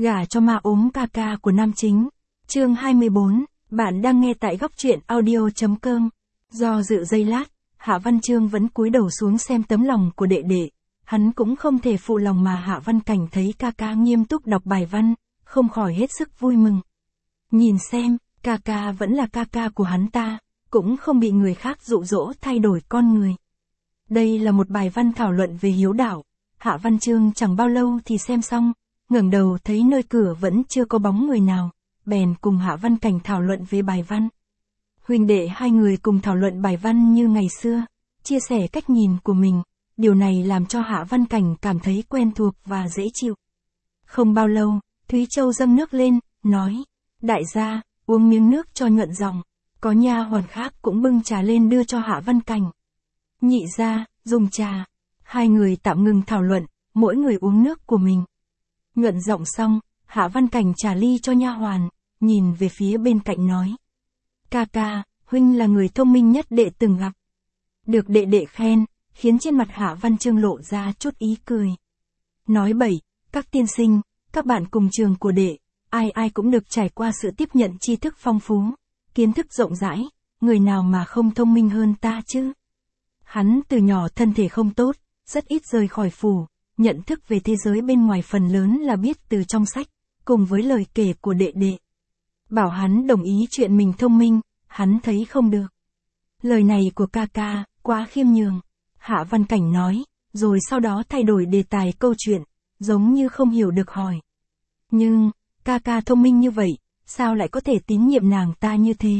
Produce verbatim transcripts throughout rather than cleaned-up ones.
Gả cho ma ốm ca ca của nam chính. Chương hai mươi bốn, bạn đang nghe tại góc truyện audio.com. Do dự giây lát, Hạ Văn Chương vẫn cúi đầu xuống xem tấm lòng của đệ đệ. Hắn cũng không thể phụ lòng mà Hạ Văn Cảnh thấy ca ca nghiêm túc đọc bài văn, không khỏi hết sức vui mừng. Nhìn xem, ca ca vẫn là ca ca của hắn ta, cũng không bị người khác dụ dỗ thay đổi con người. Đây là một bài văn thảo luận về hiếu đạo. Hạ Văn Chương chẳng bao lâu thì xem xong, ngẩng đầu thấy nơi cửa vẫn chưa có bóng người nào, bèn cùng Hạ Văn Cảnh thảo luận về bài văn. Huynh đệ hai người cùng thảo luận bài văn như ngày xưa, chia sẻ cách nhìn của mình, điều này làm cho Hạ Văn Cảnh cảm thấy quen thuộc và dễ chịu. Không bao lâu, Thúy Châu dâng nước lên, nói, đại gia, uống miếng nước cho nhuận giọng. Có nha hoàn khác cũng bưng trà lên đưa cho Hạ Văn Cảnh. Nhị gia, dùng trà. Hai người tạm ngừng thảo luận, mỗi người uống nước của mình. Nhuận giọng xong, Hạ Văn Cảnh trả ly cho nha hoàn, nhìn về phía bên cạnh nói. Ca ca, huynh là người thông minh nhất đệ từng gặp. Được đệ đệ khen, khiến trên mặt Hạ Văn Chương lộ ra chút ý cười. Nói bậy, các tiên sinh, các bạn cùng trường của đệ, ai ai cũng được trải qua sự tiếp nhận tri thức phong phú, kiến thức rộng rãi, người nào mà không thông minh hơn ta chứ. Hắn từ nhỏ thân thể không tốt, rất ít rời khỏi phủ, nhận thức về thế giới bên ngoài phần lớn là biết từ trong sách, cùng với lời kể của đệ đệ. Bảo hắn đồng ý chuyện mình thông minh, hắn thấy không được. Lời này của ca ca, quá khiêm nhường. Hạ Văn Cảnh nói, rồi sau đó thay đổi đề tài câu chuyện, giống như không hiểu được hỏi. Nhưng, ca ca thông minh như vậy, sao lại có thể tín nhiệm nàng ta như thế?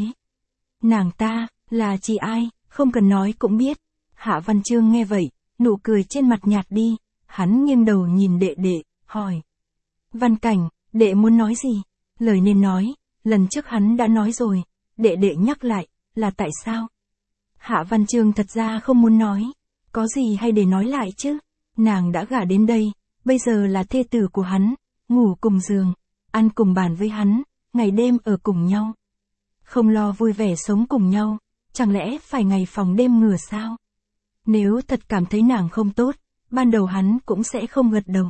Nàng ta, là chị ai, không cần nói cũng biết. Hạ Văn Chương nghe vậy, nụ cười trên mặt nhạt đi, hắn nghiêng đầu nhìn đệ đệ, hỏi. Văn Cảnh, đệ muốn nói gì? Lời nên nói, lần trước hắn đã nói rồi, đệ đệ nhắc lại, là tại sao? Hạ Văn Chương thật ra không muốn nói, có gì hay để nói lại chứ? Nàng đã gả đến đây, bây giờ là thê tử của hắn, ngủ cùng giường, ăn cùng bàn với hắn, ngày đêm ở cùng nhau. Không lo vui vẻ sống cùng nhau, chẳng lẽ phải ngày phòng đêm ngửa sao? Nếu thật cảm thấy nàng không tốt, ban đầu hắn cũng sẽ không gật đầu.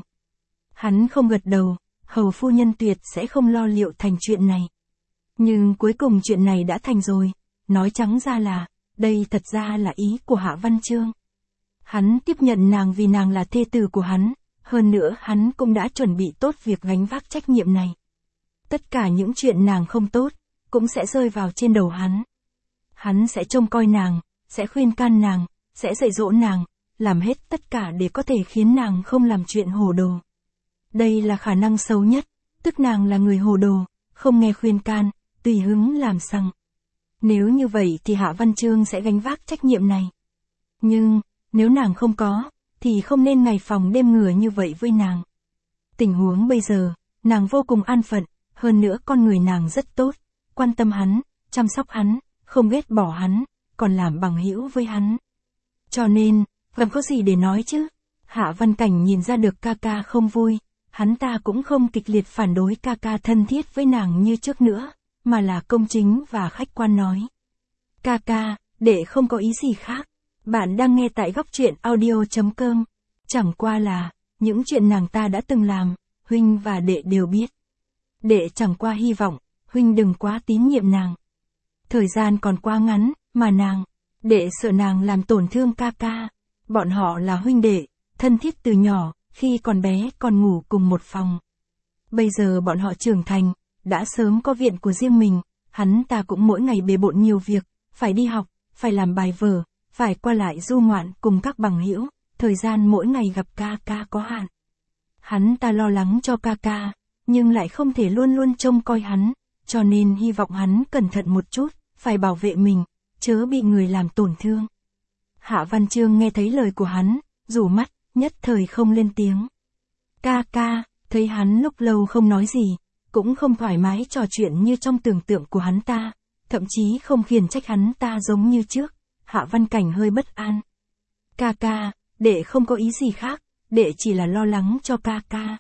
Hắn không gật đầu, hầu phu nhân tuyệt sẽ không lo liệu thành chuyện này. Nhưng cuối cùng chuyện này đã thành rồi, nói trắng ra là, đây thật ra là ý của Hạ Văn Chương. Hắn tiếp nhận nàng vì nàng là thê tử của hắn, hơn nữa hắn cũng đã chuẩn bị tốt việc gánh vác trách nhiệm này. Tất cả những chuyện nàng không tốt, cũng sẽ rơi vào trên đầu hắn. Hắn sẽ trông coi nàng, sẽ khuyên can nàng, sẽ dạy dỗ nàng, làm hết tất cả để có thể khiến nàng không làm chuyện hồ đồ. Đây là khả năng xấu nhất, tức nàng là người hồ đồ, không nghe khuyên can, tùy hứng làm sằng. Nếu như vậy thì Hạ Văn Chương sẽ gánh vác trách nhiệm này. Nhưng, nếu nàng không có, thì không nên ngày phòng đêm ngửa như vậy với nàng. Tình huống bây giờ, nàng vô cùng an phận, hơn nữa con người nàng rất tốt, quan tâm hắn, chăm sóc hắn, không ghét bỏ hắn, còn làm bằng hữu với hắn. Cho nên, làm có gì để nói chứ? Hạ Văn Cảnh nhìn ra được ca ca không vui, hắn ta cũng không kịch liệt phản đối ca ca thân thiết với nàng như trước nữa, mà là công chính và khách quan nói. Ca ca, đệ không có ý gì khác. Bạn đang nghe tại góc truyện audio.com. Chẳng qua là, những chuyện nàng ta đã từng làm, huynh và đệ đều biết. Đệ chẳng qua hy vọng, huynh đừng quá tín nhiệm nàng. Thời gian còn quá ngắn, mà nàng, đệ sợ nàng làm tổn thương ca ca. Bọn họ là huynh đệ, thân thiết từ nhỏ, khi còn bé còn ngủ cùng một phòng. Bây giờ bọn họ trưởng thành, đã sớm có viện của riêng mình, hắn ta cũng mỗi ngày bề bộn nhiều việc, phải đi học, phải làm bài vở, phải qua lại du ngoạn cùng các bằng hữu, thời gian mỗi ngày gặp ca ca có hạn. Hắn ta lo lắng cho ca ca, nhưng lại không thể luôn luôn trông coi hắn, cho nên hy vọng hắn cẩn thận một chút, phải bảo vệ mình, chớ bị người làm tổn thương. Hạ Văn Chương nghe thấy lời của hắn, rủ mắt, nhất thời không lên tiếng. Ca ca, thấy hắn lúc lâu không nói gì, cũng không thoải mái trò chuyện như trong tưởng tượng của hắn ta, thậm chí không khiển trách hắn ta giống như trước. Hạ Văn Cảnh hơi bất an. Ca ca, đệ không có ý gì khác, đệ chỉ là lo lắng cho ca ca.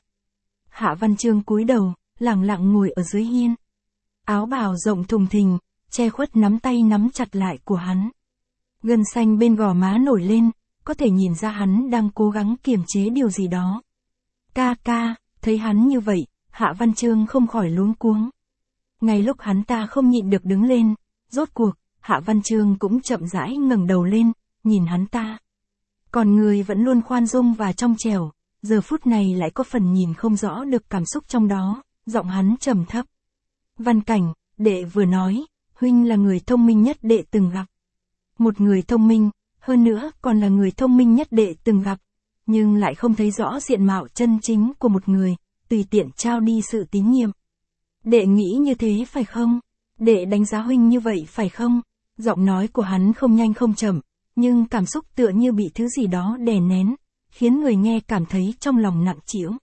Hạ Văn Chương cúi đầu, lặng lặng ngồi ở dưới hiên. Áo bào rộng thùng thình, che khuất nắm tay nắm chặt lại của hắn. Gân xanh bên gò má nổi lên, có thể nhìn ra hắn đang cố gắng kiềm chế điều gì đó. Ca ca, thấy hắn như vậy, Hạ Văn Chương không khỏi luống cuống. Ngay lúc hắn ta không nhịn được đứng lên, rốt cuộc, Hạ Văn Chương cũng chậm rãi ngẩng đầu lên, nhìn hắn ta. Còn người vẫn luôn khoan dung và trong trẻo, giờ phút này lại có phần nhìn không rõ được cảm xúc trong đó, giọng hắn trầm thấp. Văn Cảnh, đệ vừa nói, huynh là người thông minh nhất đệ từng gặp. Một người thông minh, hơn nữa còn là người thông minh nhất đệ từng gặp, nhưng lại không thấy rõ diện mạo chân chính của một người, tùy tiện trao đi sự tín nhiệm. Đệ nghĩ như thế phải không? Đệ đánh giá huynh như vậy phải không? Giọng nói của hắn không nhanh không chậm, nhưng cảm xúc tựa như bị thứ gì đó đè nén, khiến người nghe cảm thấy trong lòng nặng trĩu.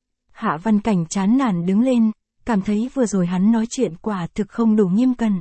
Hạ Văn Cảnh chán nản đứng lên, cảm thấy vừa rồi hắn nói chuyện quả thực không đủ nghiêm cẩn.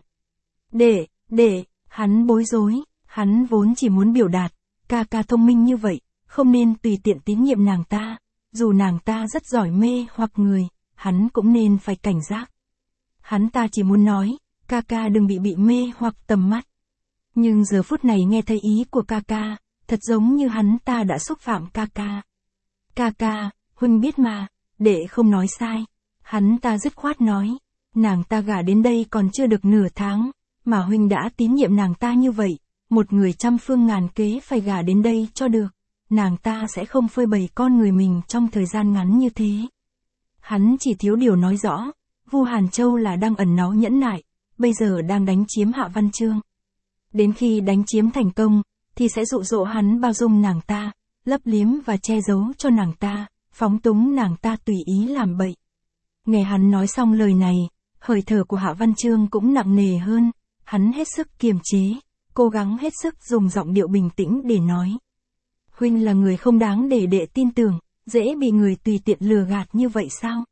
Đệ, đệ, hắn bối rối, hắn vốn chỉ muốn biểu đạt, ca ca thông minh như vậy, không nên tùy tiện tín nhiệm nàng ta, dù nàng ta rất giỏi mê hoặc người, hắn cũng nên phải cảnh giác. Hắn ta chỉ muốn nói, ca ca đừng bị bị mê hoặc tầm mắt. Nhưng giờ phút này nghe thấy ý của ca ca, thật giống như hắn ta đã xúc phạm ca ca. Ca ca, huynh biết mà, đệ không nói sai. Hắn ta dứt khoát nói, nàng ta gả đến đây còn chưa được nửa tháng, mà huynh đã tín nhiệm nàng ta như vậy, một người trăm phương ngàn kế phải gả đến đây cho được, nàng ta sẽ không phơi bày con người mình trong thời gian ngắn như thế. Hắn chỉ thiếu điều nói rõ, Vu Hàn Châu là đang ẩn náu nhẫn nại, bây giờ đang đánh chiếm Hạ Văn Chương. Đến khi đánh chiếm thành công, thì sẽ dụ dỗ hắn bao dung nàng ta, lấp liếm và che giấu cho nàng ta, phóng túng nàng ta tùy ý làm bậy. Nghe hắn nói xong lời này, hơi thở của Hạ Văn Chương cũng nặng nề hơn, hắn hết sức kiềm chế, cố gắng hết sức dùng giọng điệu bình tĩnh để nói. Huynh là người không đáng để đệ tin tưởng, dễ bị người tùy tiện lừa gạt như vậy sao?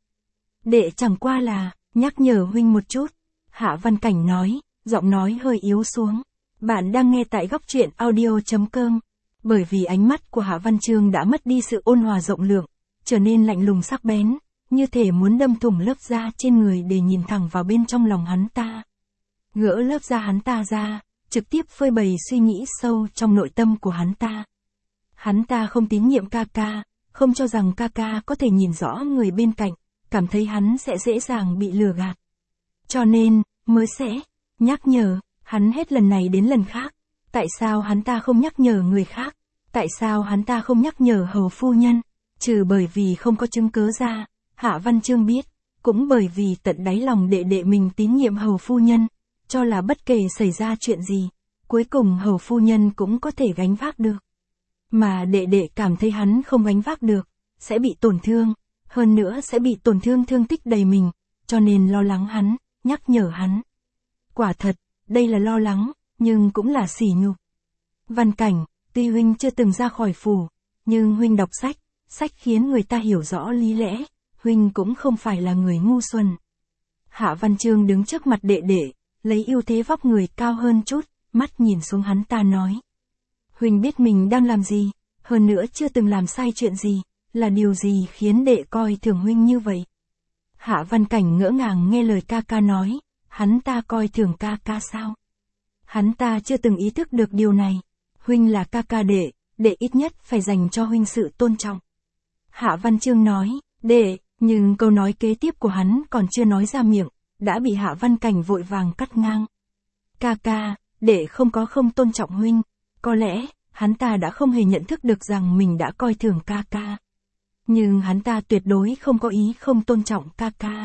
Đệ chẳng qua là, nhắc nhở huynh một chút. Hạ Văn Cảnh nói, giọng nói hơi yếu xuống. Bạn đang nghe tại góc truyện audio chấm com. Bởi vì ánh mắt của Hạ Văn Chương đã mất đi sự ôn hòa rộng lượng, trở nên lạnh lùng sắc bén, như thể muốn đâm thủng lớp da trên người để nhìn thẳng vào bên trong lòng hắn ta. Gỡ lớp da hắn ta ra, trực tiếp phơi bày suy nghĩ sâu trong nội tâm của hắn ta. Hắn ta không tín nhiệm ca ca, không cho rằng ca ca có thể nhìn rõ người bên cạnh, cảm thấy hắn sẽ dễ dàng bị lừa gạt. Cho nên, mới sẽ nhắc nhở, hắn hết lần này đến lần khác. Tại sao hắn ta không nhắc nhở người khác? Tại sao hắn ta không nhắc nhở hầu phu nhân? Trừ bởi vì không có chứng cớ ra, Hạ Văn Chương biết, cũng bởi vì tận đáy lòng đệ đệ mình tín nhiệm hầu phu nhân, cho là bất kể xảy ra chuyện gì, cuối cùng hầu phu nhân cũng có thể gánh vác được. Mà đệ đệ cảm thấy hắn không gánh vác được, sẽ bị tổn thương, hơn nữa sẽ bị tổn thương thương tích đầy mình, cho nên lo lắng hắn, nhắc nhở hắn. Quả thật, đây là lo lắng, nhưng cũng là sỉ nhục. Văn Cảnh, tuy huynh chưa từng ra khỏi phủ, nhưng huynh đọc sách, sách khiến người ta hiểu rõ lý lẽ, huynh cũng không phải là người ngu xuẩn. Hạ Văn Chương đứng trước mặt đệ đệ, lấy ưu thế vóc người cao hơn chút, mắt nhìn xuống hắn ta nói. Huynh biết mình đang làm gì, hơn nữa chưa từng làm sai chuyện gì, là điều gì khiến đệ coi thường huynh như vậy? Hạ Văn Cảnh ngỡ ngàng nghe lời ca ca nói, hắn ta coi thường ca ca sao? Hắn ta chưa từng ý thức được điều này. Huynh là ca ca đệ, đệ ít nhất phải dành cho huynh sự tôn trọng. Hạ Văn Chương nói, đệ, nhưng câu nói kế tiếp của hắn còn chưa nói ra miệng, đã bị Hạ Văn Cảnh vội vàng cắt ngang. Ca ca, đệ không có không tôn trọng huynh, có lẽ, hắn ta đã không hề nhận thức được rằng mình đã coi thường ca ca. Nhưng hắn ta tuyệt đối không có ý không tôn trọng ca ca.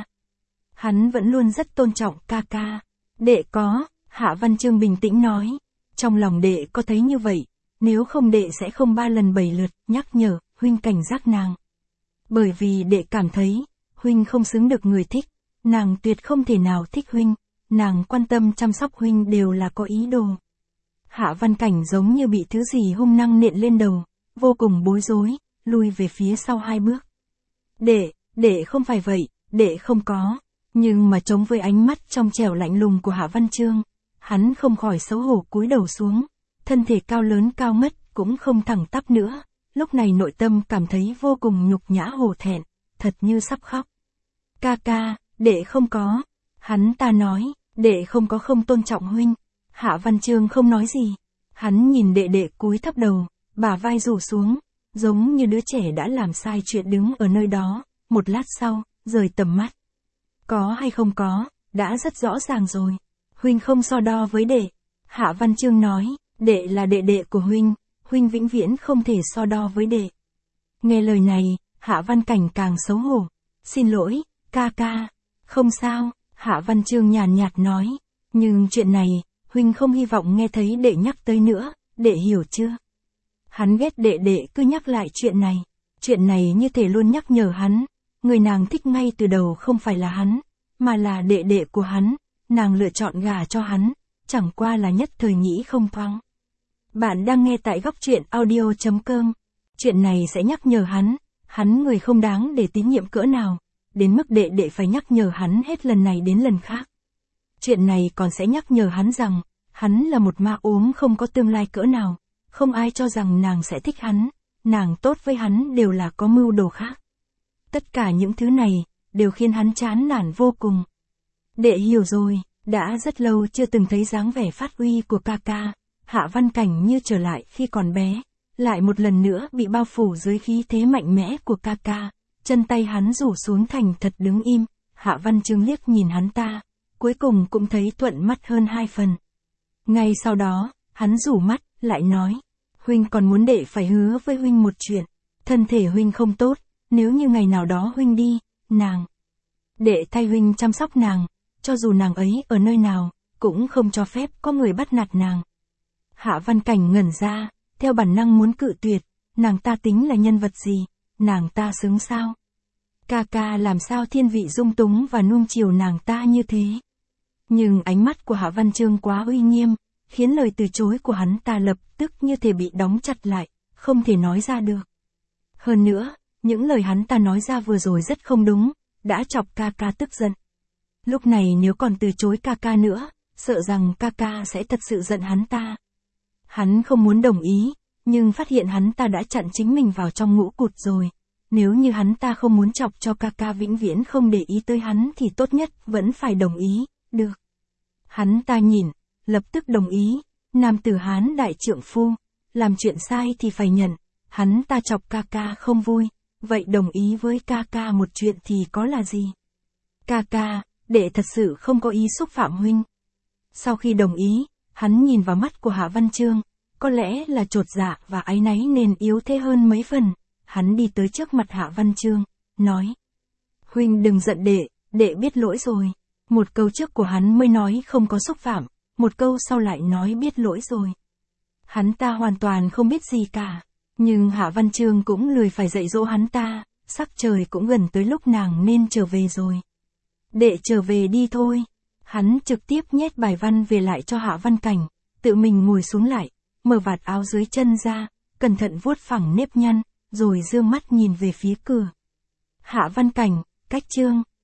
Hắn vẫn luôn rất tôn trọng ca ca. Đệ có, Hạ Văn Chương bình tĩnh nói, trong lòng đệ có thấy như vậy, nếu không đệ sẽ không ba lần bảy lượt nhắc nhở, huynh cảnh giác nàng. Bởi vì đệ cảm thấy, huynh không xứng được người thích, nàng tuyệt không thể nào thích huynh, nàng quan tâm chăm sóc huynh đều là có ý đồ. Hạ Văn Cảnh giống như bị thứ gì hung năng nện lên đầu, vô cùng bối rối, lui về phía sau hai bước. Đệ, đệ không phải vậy, đệ không có. Nhưng mà chống với ánh mắt trong trẻo lạnh lùng của Hạ Văn Chương, hắn không khỏi xấu hổ cúi đầu xuống, thân thể cao lớn cao ngất cũng không thẳng tắp nữa, lúc này nội tâm cảm thấy vô cùng nhục nhã hổ thẹn, thật như sắp khóc. Ca ca, đệ không có. Hắn ta nói, đệ không có không tôn trọng huynh. Hạ Văn Chương không nói gì. Hắn nhìn đệ đệ cúi thấp đầu, bả vai rủ xuống, giống như đứa trẻ đã làm sai chuyện đứng ở nơi đó, một lát sau, rời tầm mắt. Có hay không có, đã rất rõ ràng rồi. Huynh không so đo với đệ. Hạ Văn Chương nói, đệ là đệ đệ của huynh, huynh vĩnh viễn không thể so đo với đệ. Nghe lời này, Hạ Văn Cảnh càng xấu hổ. Xin lỗi, ca ca. Không sao, Hạ Văn Chương nhàn nhạt nói. Nhưng chuyện này, huynh không hy vọng nghe thấy đệ nhắc tới nữa, đệ hiểu chưa? Hắn ghét đệ đệ cứ nhắc lại chuyện này. Chuyện này như thể luôn nhắc nhở hắn. Người nàng thích ngay từ đầu không phải là hắn, mà là đệ đệ của hắn. Nàng lựa chọn gả cho hắn, chẳng qua là nhất thời nghĩ không thoáng. Bạn đang nghe tại góc truyện audio chấm com. Chuyện này sẽ nhắc nhở hắn, hắn người không đáng để tín nhiệm cỡ nào, đến mức đệ đệ phải nhắc nhở hắn hết lần này đến lần khác. Chuyện này còn sẽ nhắc nhở hắn rằng, hắn là một ma ốm không có tương lai cỡ nào, không ai cho rằng nàng sẽ thích hắn, nàng tốt với hắn đều là có mưu đồ khác. Tất cả những thứ này, đều khiến hắn chán nản vô cùng. Đệ hiểu rồi, đã rất lâu chưa từng thấy dáng vẻ phát uy của ca ca. Hạ Văn Cảnh như trở lại khi còn bé, lại một lần nữa bị bao phủ dưới khí thế mạnh mẽ của ca ca. Chân tay hắn rủ xuống thành thật đứng im. Hạ Văn Chương liếc nhìn hắn ta, cuối cùng cũng thấy thuận mắt hơn hai phần. Ngay sau đó, hắn rủ mắt, lại nói, huynh còn muốn đệ phải hứa với huynh một chuyện. Thân thể huynh không tốt, nếu như ngày nào đó huynh đi, nàng, đệ thay huynh chăm sóc nàng, cho dù nàng ấy ở nơi nào, cũng không cho phép có người bắt nạt nàng. Hạ Văn Cảnh ngẩn ra, theo bản năng muốn cự tuyệt, nàng ta tính là nhân vật gì, nàng ta xứng sao? Ca ca làm sao thiên vị dung túng và nuông chiều nàng ta như thế? Nhưng ánh mắt của Hạ Văn Chương quá uy nghiêm, khiến lời từ chối của hắn ta lập tức như thể bị đóng chặt lại, không thể nói ra được. Hơn nữa, những lời hắn ta nói ra vừa rồi rất không đúng, đã chọc ca ca tức giận. Lúc này nếu còn từ chối ca ca nữa, sợ rằng ca ca sẽ thật sự giận hắn ta. Hắn không muốn đồng ý, nhưng phát hiện hắn ta đã chặn chính mình vào trong ngũ cụt rồi. Nếu như hắn ta không muốn chọc cho ca ca vĩnh viễn không để ý tới hắn thì tốt nhất vẫn phải đồng ý, được. Hắn ta nhìn, lập tức đồng ý, nam tử Hán đại trượng phu, làm chuyện sai thì phải nhận, hắn ta chọc ca ca không vui, vậy đồng ý với ca ca một chuyện thì có là gì? Ca ca, đệ thật sự không có ý xúc phạm huynh. Sau khi đồng ý, hắn nhìn vào mắt của Hạ Văn Chương, có lẽ là chột dạ và áy náy nên yếu thế hơn mấy phần. Hắn đi tới trước mặt Hạ Văn Chương, nói. Huynh đừng giận đệ, đệ biết lỗi rồi. Một câu trước của hắn mới nói không có xúc phạm, một câu sau lại nói biết lỗi rồi. Hắn ta hoàn toàn không biết gì cả, nhưng Hạ Văn Chương cũng lười phải dạy dỗ hắn ta, sắc trời cũng gần tới lúc nàng nên trở về rồi. Đệ trở về đi thôi. Hắn trực tiếp nhét bài văn về lại cho Hạ Văn Cảnh, tự mình ngồi xuống lại, mở vạt áo dưới chân ra, cẩn thận vuốt phẳng nếp nhăn, rồi dương mắt nhìn về phía cửa. Hạ Văn Cảnh, cách chương.